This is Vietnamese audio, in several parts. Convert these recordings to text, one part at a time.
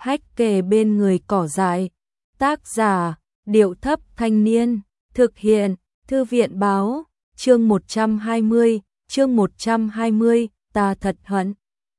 hách kề bên người cỏ dại. Tác giả, Điệu Thấp Thanh Niên. Thực hiện, Thư viện Báo. Chương 120, ta thật hận.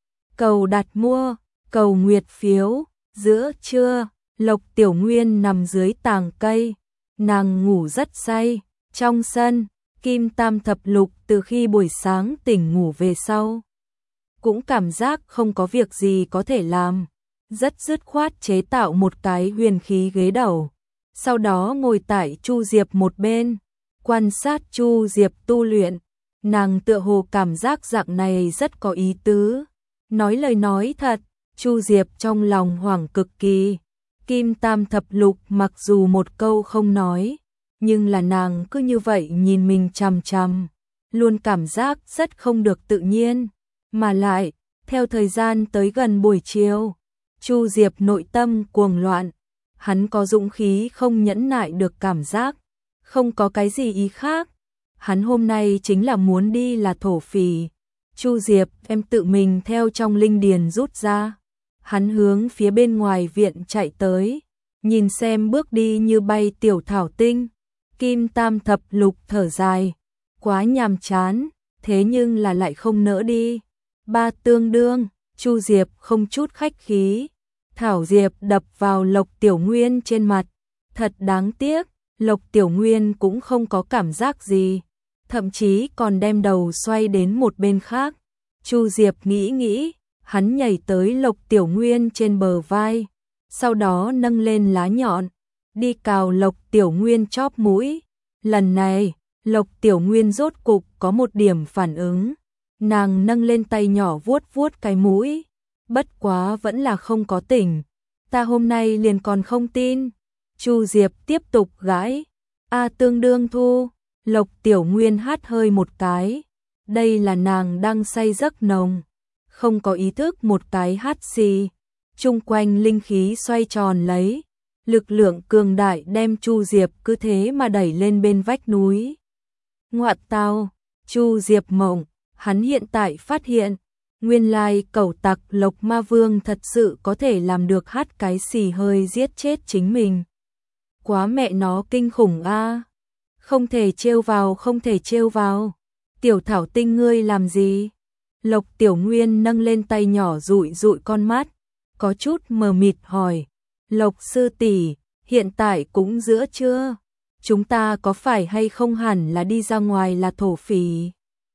Cầu đặt mua, cầu nguyệt phiếu. Giữa trưa, Lộc Tiểu Nguyên nằm dưới tàng cây. Nàng ngủ rất say. Trong sân, Kim Tam Thập Lục từ khi buổi sáng tỉnh ngủ về sau cũng cảm giác không có việc gì có thể làm, rất dứt khoát chế tạo một cái huyền khí ghế đầu. Sau đó ngồi tại Chu Diệp một bên, quan sát Chu Diệp tu luyện. Nàng tựa hồ cảm giác dạng này rất có ý tứ. Nói lời nói thật, Chu Diệp trong lòng hoảng cực kỳ. Kim Tam Thập Lục mặc dù một câu không nói, nhưng là nàng cứ như vậy nhìn mình chằm chằm, luôn cảm giác rất không được tự nhiên. Mà lại, theo thời gian tới gần buổi chiều, Chu Diệp nội tâm cuồng loạn, hắn có dũng khí không nhẫn nại được cảm giác, không có cái gì ý khác. Hắn hôm nay chính là muốn đi là thổ phỉ. Chu Diệp em tự mình theo trong linh điền rút ra. Hắn hướng phía bên ngoài viện chạy tới, nhìn xem bước đi như bay tiểu thảo tinh. Kim Tam Thập Lục thở dài, quá nhàm chán, thế nhưng là lại không nỡ đi. Ba tương đương, Chu Diệp không chút khách khí. Thảo Diệp đập vào Lộc Tiểu Nguyên trên mặt. Thật đáng tiếc, Lộc Tiểu Nguyên cũng không có cảm giác gì, thậm chí còn đem đầu xoay đến một bên khác. Chu Diệp nghĩ, hắn nhảy tới Lộc Tiểu Nguyên trên bờ vai, sau đó nâng lên lá nhọn, đi cào Lộc Tiểu Nguyên chóp mũi. Lần này, Lộc Tiểu Nguyên rốt cục có một điểm phản ứng. Nàng nâng lên tay nhỏ vuốt vuốt cái mũi, bất quá vẫn là không có tỉnh. Ta hôm nay liền còn không tin. Chu Diệp tiếp tục gãi. Tương đương thu. Lộc Tiểu Nguyên hát hơi một cái. Đây là nàng đang say giấc nồng, không có ý thức một cái hát xì. Chung quanh linh khí xoay tròn lấy, lực lượng cường đại đem Chu Diệp cứ thế mà đẩy lên bên vách núi. Ngoạn tào, Chu Diệp mộng, hắn hiện tại phát hiện, nguyên lai cẩu tặc Lộc Ma Vương thật sự có thể làm được hát cái xì hơi giết chết chính mình. Quá mẹ nó kinh khủng a. Không thể trêu vào, không thể trêu vào. Tiểu thảo tinh ngươi làm gì? Lộc Tiểu Nguyên nâng lên tay nhỏ dụi dụi con mắt, có chút mờ mịt hỏi. Lộc sư tỷ, hiện tại cũng giữa trưa, chúng ta có phải hay không hẳn là đi ra ngoài là thổ phỉ?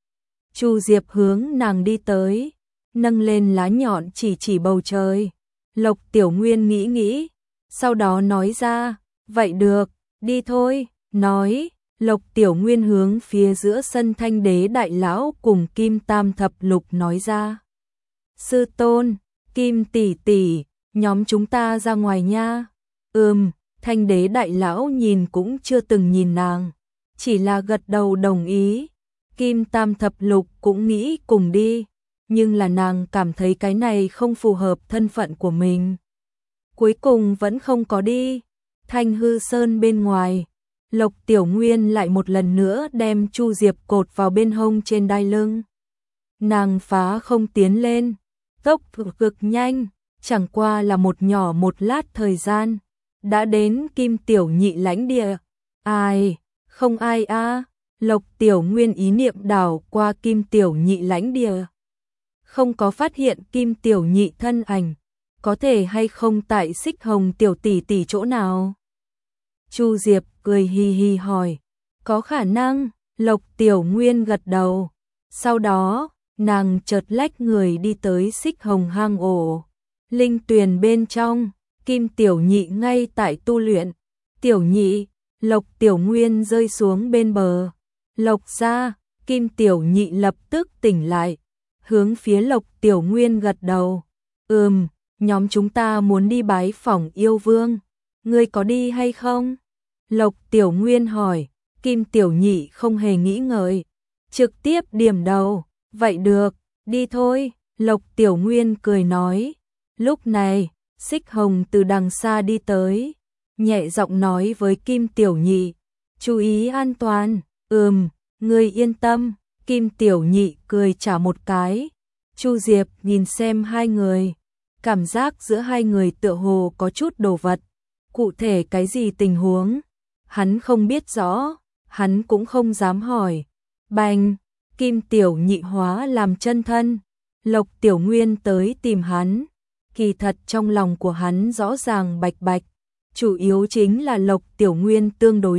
Chu Diệp hướng nàng đi tới, nâng lên lá nhọn chỉ bầu trời. Lộc Tiểu Nguyên nghĩ, sau đó nói ra, vậy được, đi thôi. Nói, Lộc Tiểu Nguyên hướng phía giữa sân Thanh Đế Đại Lão cùng Kim Tam Thập Lục nói ra. Sư tôn, Kim tỷ tỷ, nhóm chúng ta ra ngoài nha. Thanh Đế Đại Lão nhìn cũng chưa từng nhìn nàng, chỉ là gật đầu đồng ý. Kim Tam Thập Lục cũng nghĩ cùng đi, nhưng là nàng cảm thấy cái này không phù hợp thân phận của mình. Cuối cùng vẫn không có đi. Thanh Hư Sơn bên ngoài, Lộc Tiểu Nguyên lại một lần nữa đem Chu Diệp cột vào bên hông trên đai lưng. Nàng phá không tiến lên, tốc cực nhanh, chẳng qua là một nhỏ một lát thời gian, đã đến Kim Tiểu Nhị lãnh địa. Ai, không ai a. Lộc Tiểu Nguyên ý niệm đảo qua Kim Tiểu Nhị lãnh địa, không có phát hiện Kim Tiểu Nhị thân ảnh, có thể hay không tại Xích Hồng tiểu tỷ tỷ chỗ nào? Chu Diệp cười hi hi hỏi, có khả năng. Lộc Tiểu Nguyên gật đầu, sau đó nàng chợt lách người đi tới Xích Hồng hang ổ. Linh tuyền bên trong, Kim Tiểu Nhị ngay tại tu luyện. Tiểu Nhị, Lộc Tiểu Nguyên rơi xuống bên bờ. Lộc ra, Kim Tiểu Nhị lập tức tỉnh lại, hướng phía Lộc Tiểu Nguyên gật đầu. Nhóm chúng ta muốn đi bái phỏng yêu vương, ngươi có đi hay không? Lộc Tiểu Nguyên hỏi. Kim Tiểu Nhị không hề nghĩ ngợi, trực tiếp điểm đầu, vậy được, đi thôi. Lộc Tiểu Nguyên cười nói. Lúc này, Xích Hồng từ đằng xa đi tới, nhẹ giọng nói với Kim Tiểu Nhị, chú ý an toàn. Ngươi yên tâm. Kim Tiểu Nhị cười trả một cái. Chu Diệp nhìn xem hai người, cảm giác giữa hai người tựa hồ có chút đồ vật. Cụ thể cái gì tình huống, hắn không biết rõ, hắn cũng không dám hỏi. Bành, Kim Tiểu Nhị hóa làm chân thân, Lộc Tiểu Nguyên tới tìm hắn. Kỳ thật trong lòng của hắn rõ ràng bạch bạch, chủ yếu chính là Lộc Tiểu Nguyên tương đối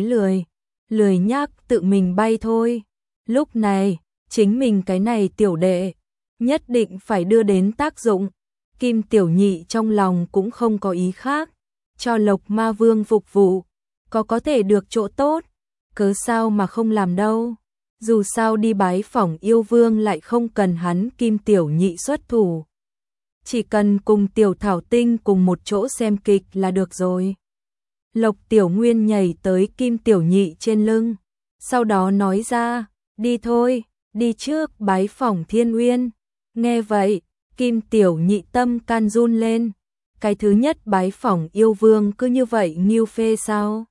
lười nhác tự mình bay thôi. Lúc này, chính mình cái này tiểu đệ, nhất định phải đưa đến tác dụng. Kim Tiểu Nhị trong lòng cũng không có ý khác, cho Lộc Ma Vương phục vụ, có thể được chỗ tốt, cớ sao mà không làm đâu. Dù sao đi bái phỏng yêu vương lại không cần hắn Kim Tiểu Nhị xuất thủ. Chỉ cần cùng Tiểu Thảo Tinh cùng một chỗ xem kịch là được rồi. Lộc Tiểu Nguyên nhảy tới Kim Tiểu Nhị trên lưng, sau đó nói ra, đi thôi, đi trước bái phỏng Thiên Uyên. Nghe vậy, Kim Tiểu Nhị tâm can run lên, cái thứ nhất bái phỏng yêu vương cứ như vậy nghiêu phê sao?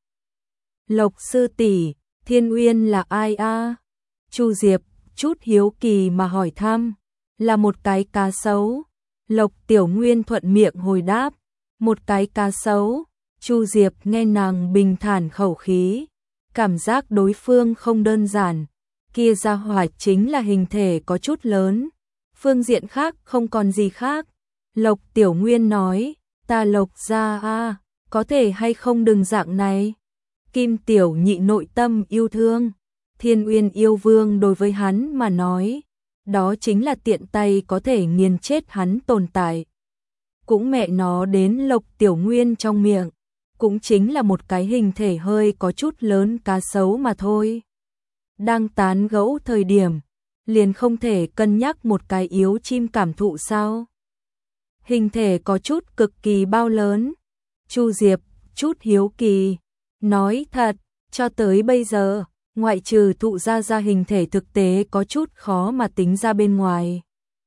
Lộc sư tỷ, Thiên Uyên là ai a? Chu Diệp chút hiếu kỳ mà hỏi thăm, là một cái cá sấu. Lộc Tiểu Nguyên thuận miệng hồi đáp, một cái cá sấu. Chu Diệp nghe nàng bình thản khẩu khí, cảm giác đối phương không đơn giản, kia ra hỏa chính là hình thể có chút lớn, phương diện khác không còn gì khác. Lộc Tiểu Nguyên nói, ta Lộc gia a, có thể hay không đừng dạng này. Kim Tiểu Nhị nội tâm yêu thương, Thiên Uyên yêu vương đối với hắn mà nói, đó chính là tiện tay có thể nghiền chết hắn tồn tại. Cũng mẹ nó đến Lộc Tiểu Nguyên trong miệng, cũng chính là một cái hình thể hơi có chút lớn cá sấu mà thôi. Đang tán gẫu thời điểm, liền không thể cân nhắc một cái yếu chim cảm thụ sao? Hình thể có chút cực kỳ bao lớn. Chu Diệp chút hiếu kỳ, nói thật, cho tới bây giờ, ngoại trừ thụ ra hình thể thực tế có chút khó mà tính ra bên ngoài.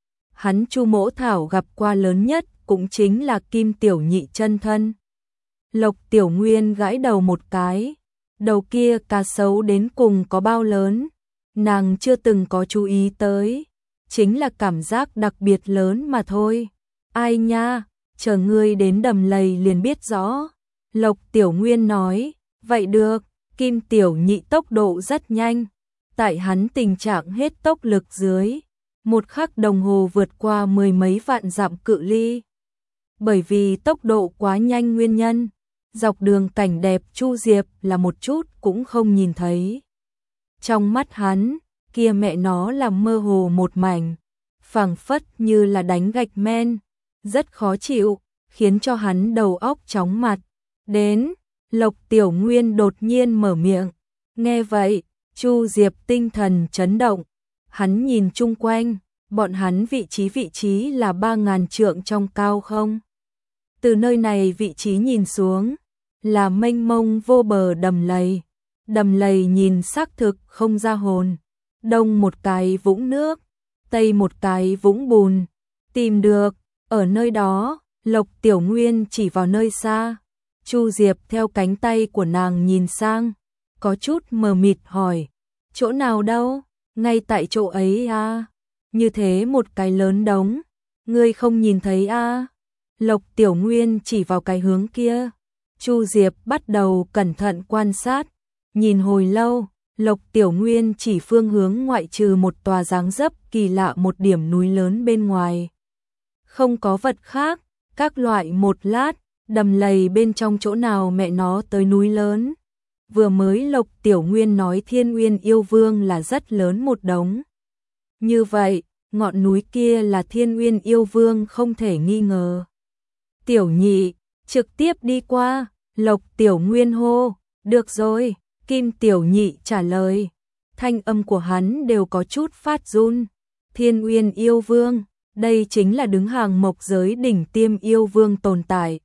Hắn Chu Mỗ Thảo gặp qua lớn nhất cũng chính là Kim Tiểu Nhị chân thân. Lộc Tiểu Nguyên gãi đầu một cái, đầu kia cá sấu đến cùng có bao lớn, nàng chưa từng có chú ý tới, chính là cảm giác đặc biệt lớn mà thôi. Ai nha, chờ ngươi đến Đầm Lầy liền biết rõ. Lộc Tiểu Nguyên nói, vậy được. Kim Tiểu Nhị tốc độ rất nhanh, tại hắn tình trạng hết tốc lực dưới, một khắc đồng hồ vượt qua mười mấy vạn dặm cự ly. Bởi vì tốc độ quá nhanh nguyên nhân, dọc đường cảnh đẹp Chu Diệp là một chút cũng không nhìn thấy. Trong mắt hắn, kia mẹ nó là mơ hồ một mảnh, phảng phất như là đánh gạch men, rất khó chịu, khiến cho hắn đầu óc chóng mặt. Đến, Lộc Tiểu Nguyên đột nhiên mở miệng. Nghe vậy, Chu Diệp tinh thần chấn động. Hắn nhìn chung quanh, bọn hắn vị trí là 3000 trượng trong cao không. Từ nơi này vị trí nhìn xuống, là mênh mông vô bờ đầm lầy. Đầm lầy nhìn xác thực không ra hồn. Đông một cái vũng nước, tây một cái vũng bùn. Tìm được, ở nơi đó, Lộc Tiểu Nguyên chỉ vào nơi xa. Chu Diệp theo cánh tay của nàng nhìn sang, có chút mờ mịt hỏi, chỗ nào đâu, ngay tại chỗ ấy à, như thế một cái lớn đống, ngươi không nhìn thấy à. Lộc Tiểu Nguyên chỉ vào cái hướng kia, Chu Diệp bắt đầu cẩn thận quan sát, nhìn hồi lâu, Lộc Tiểu Nguyên chỉ phương hướng ngoại trừ một tòa dáng dấp kỳ lạ một điểm núi lớn bên ngoài. Không có vật khác, các loại một lát, đầm lầy bên trong chỗ nào mẹ nó tới núi lớn. Vừa mới Lộc Tiểu Nguyên nói Thiên Uyên yêu vương là rất lớn một đống. Như vậy, ngọn núi kia là Thiên Uyên yêu vương không thể nghi ngờ. Tiểu Nhị, trực tiếp đi qua, Lộc Tiểu Nguyên hô, được rồi, Kim Tiểu Nhị trả lời. Thanh âm của hắn đều có chút phát run. Thiên Uyên yêu vương, đây chính là đứng hàng mộc giới đỉnh tiêm yêu vương tồn tại.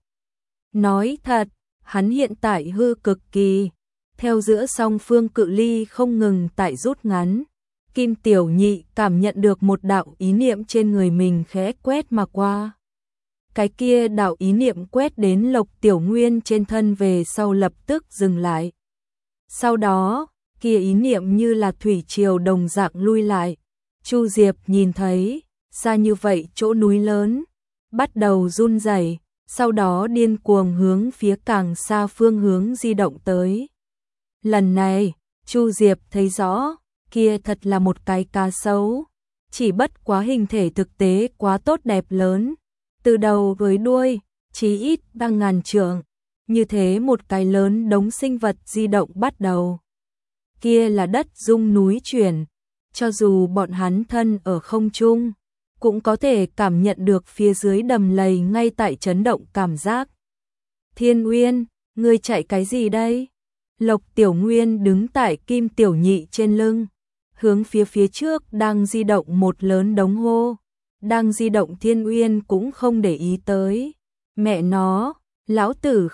Nói thật, hắn hiện tại hư cực kỳ, theo giữa song phương cự ly không ngừng tại rút ngắn. Kim Tiểu Nhị cảm nhận được một đạo ý niệm trên người mình khẽ quét mà qua. Cái kia đạo ý niệm quét đến Lộc Tiểu Nguyên trên thân về sau lập tức dừng lại. Sau đó, kia ý niệm như là thủy triều đồng dạng lui lại. Chu Diệp nhìn thấy, xa như vậy chỗ núi lớn, bắt đầu run rẩy, sau đó điên cuồng hướng phía càng xa phương hướng di động tới. Lần này, Chu Diệp thấy rõ, kia thật là một cái cá sấu, chỉ bất quá hình thể thực tế quá tốt đẹp lớn, từ đầu với đuôi, chí ít đang ngàn trượng, như thế một cái lớn đống sinh vật di động bắt đầu. Kia là đất rung núi chuyển, cho dù bọn hắn thân ở không trung, cũng có thể cảm nhận được phía dưới đầm lầy ngay tại chấn động cảm giác. Thiên Uyên, ngươi chạy cái gì đây? Lộc Tiểu Nguyên đứng tại Kim Tiểu Nhị trên lưng, hướng phía trước đang di động một lớn đống hô. Đang di động Thiên Uyên cũng không để ý tới. Mẹ nó, lão tử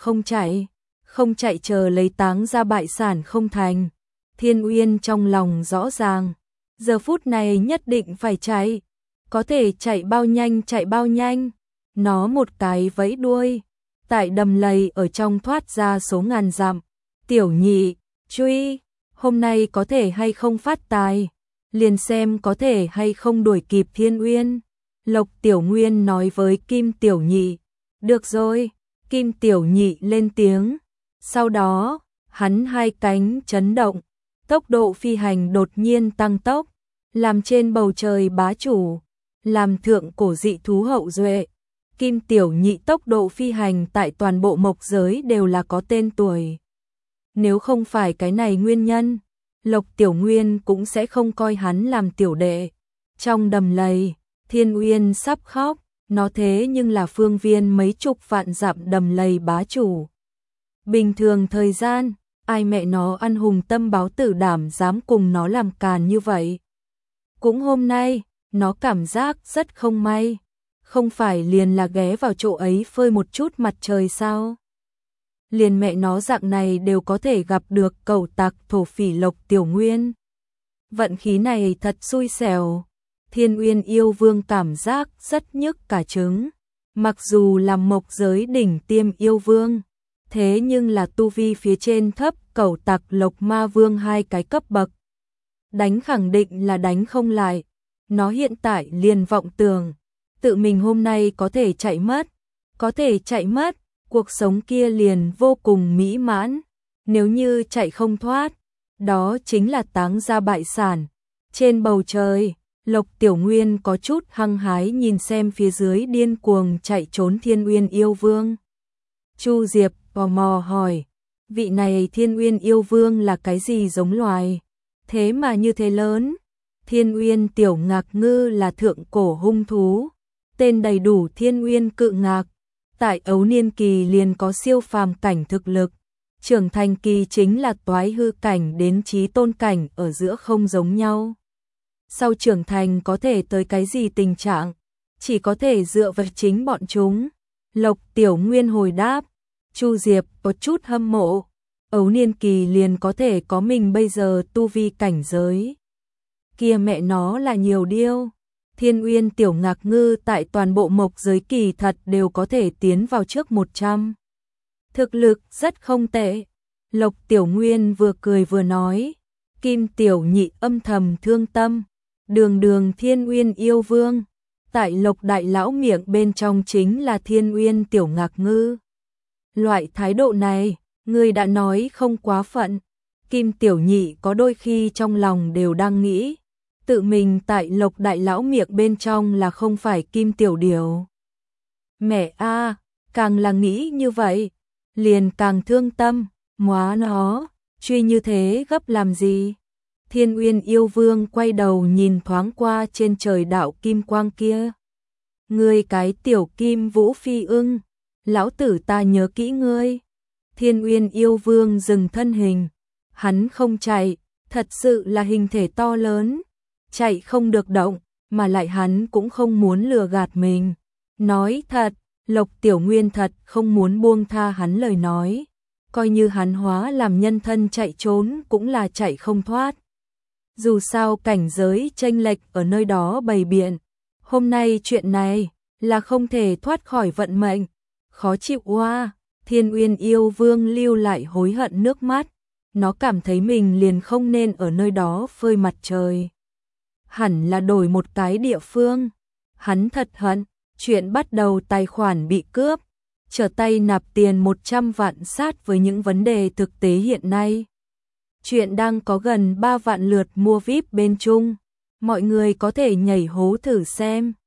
không chạy chờ lấy táng ra bại sản không thành. Thiên Uyên trong lòng rõ ràng, giờ phút này nhất định phải chạy, có thể chạy bao nhanh. Nó một cái vẫy đuôi, tại đầm lầy ở trong thoát ra số ngàn dặm. Tiểu Nhị, truy, hôm nay có thể hay không phát tài, liền xem có thể hay không đuổi kịp Thiên Uyên. Lộc Tiểu Nguyên nói với Kim Tiểu Nhị. Được rồi, Kim Tiểu Nhị lên tiếng. Sau đó, hắn hai cánh chấn động, tốc độ phi hành đột nhiên tăng tốc, làm trên bầu trời bá chủ, làm thượng cổ dị thú hậu duệ. Kim Tiểu Nhị tốc độ phi hành tại toàn bộ mộc giới đều là có tên tuổi. Nếu không phải cái này nguyên nhân, Lộc Tiểu Nguyên cũng sẽ không coi hắn làm tiểu đệ. Trong đầm lầy, Thiên Uyên sắp khóc, nó thế nhưng là phương viên mấy chục vạn dặm đầm lầy bá chủ. Bình thường thời gian, ai mẹ nó ăn hùng tâm báo tử đảm dám cùng nó làm càn như vậy. Cũng hôm nay, nó cảm giác rất không may, không phải liền là ghé vào chỗ ấy phơi một chút mặt trời sao? Liền mẹ nó dạng này đều có thể gặp được cẩu tặc thổ phỉ Lộc Tiểu Nguyên. Vận khí này thật xui xẻo. Thiên Uyên yêu vương cảm giác rất nhức cả trứng. Mặc dù là mộc giới đỉnh tiêm yêu vương, thế nhưng là tu vi phía trên thấp cẩu tặc Lộc Ma Vương hai cái cấp bậc. Đánh khẳng định là đánh không lại. Nó hiện tại liền vọng tưởng, tự mình hôm nay có thể chạy mất, cuộc sống kia liền vô cùng mỹ mãn. Nếu như chạy không thoát, đó chính là táng ra bại sản. Trên bầu trời, Lộc Tiểu Nguyên có chút hăng hái nhìn xem phía dưới điên cuồng chạy trốn Thiên Uyên yêu vương. Chu Diệp tò mò hỏi, vị này Thiên Uyên yêu vương là cái gì giống loài? Thế mà như thế lớn. Thiên Uyên Tiểu Ngạc Ngư là thượng cổ hung thú, tên đầy đủ Thiên Uyên Cự Ngạc. Tại ấu niên kỳ liền có siêu phàm cảnh thực lực, trưởng thành kỳ chính là toái hư cảnh đến chí tôn cảnh ở giữa không giống nhau. Sau trưởng thành có thể tới cái gì tình trạng, chỉ có thể dựa vào chính bọn chúng. Lộc Tiểu Nguyên hồi đáp. Chu Diệp có chút hâm mộ, ấu niên kỳ liền có thể có mình bây giờ tu vi cảnh giới. Kia mẹ nó là nhiều điêu. Thiên Uyên Tiểu Ngạc Ngư tại toàn bộ mộc giới kỳ thật đều có thể tiến vào trước 100. Thực lực rất không tệ. Lộc Tiểu Nguyên vừa cười vừa nói. Kim Tiểu Nhị âm thầm thương tâm. Đường Thiên Uyên yêu vương, tại Lộc đại lão miệng bên trong chính là Thiên Uyên Tiểu Ngạc Ngư. Loại thái độ này, ngươi đã nói không quá phận. Kim Tiểu Nhị có đôi khi trong lòng đều đang nghĩ, tự mình tại Lộc đại lão miệng bên trong là không phải Kim Tiểu Điều. Mẹ a, càng là nghĩ như vậy, liền càng thương tâm, móa nó, truy như thế gấp làm gì? Thiên Uyên yêu vương quay đầu nhìn thoáng qua trên trời đạo kim quang kia. Ngươi cái tiểu kim vũ phi ưng, lão tử ta nhớ kỹ ngươi. Thiên Uyên yêu vương dừng thân hình, hắn không chạy, thật sự là hình thể to lớn, chạy không được động, mà lại hắn cũng không muốn lừa gạt mình. Nói thật, Lộc Tiểu Nguyên thật không muốn buông tha hắn lời nói, coi như hắn hóa làm nhân thân chạy trốn cũng là chạy không thoát. Dù sao cảnh giới chênh lệch ở nơi đó bày biện, hôm nay chuyện này là không thể thoát khỏi vận mệnh, khó chịu oa. Thiên Uyên yêu vương lưu lại hối hận nước mắt, nó cảm thấy mình liền không nên ở nơi đó phơi mặt trời. Hẳn là đổi một cái địa phương, hắn thật hận, Chuyện bắt đầu tài khoản bị cướp, trở tay nạp tiền 100 vạn sát với những vấn đề thực tế hiện nay. Chuyện đang có gần 3 vạn lượt mua VIP bên Trung. Mọi người có thể nhảy hố thử xem.